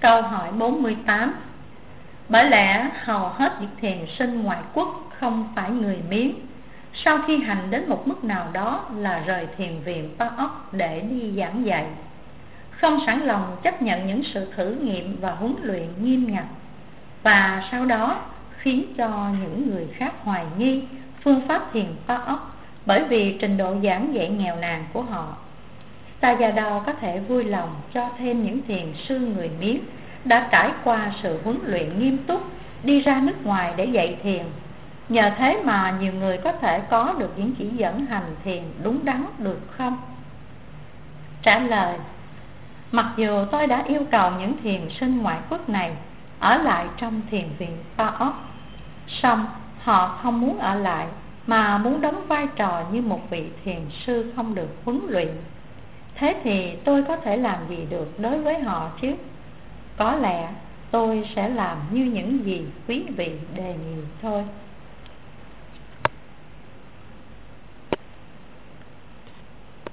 Câu hỏi 48. Bởi lẽ hầu hết những thiền sinh ngoại quốc không phải người Miến, sau khi hành đến một mức nào đó là rời thiền viện Pa-ốc để đi giảng dạy, không sẵn lòng chấp nhận những sự thử nghiệm và huấn luyện nghiêm ngặt, và sau đó khiến cho những người khác hoài nghi phương pháp thiền Pa-ốc bởi vì trình độ giảng dạy nghèo nàn của họ. Sayadaw có thể vui lòng cho thêm những thiền sư người Miến đã trải qua sự huấn luyện nghiêm túc đi ra nước ngoài để dạy thiền. Nhờ thế mà nhiều người có thể có được những chỉ dẫn hành thiền đúng đắn được không? Trả lời: mặc dù tôi đã yêu cầu những thiền sinh ngoại quốc này ở lại trong thiền viện Pa-ốc, song họ không muốn ở lại mà muốn đóng vai trò như một vị thiền sư không được huấn luyện. Thế thì tôi có thể làm gì được đối với họ chứ? Có lẽ tôi sẽ làm như những gì quý vị đề nghị thôi.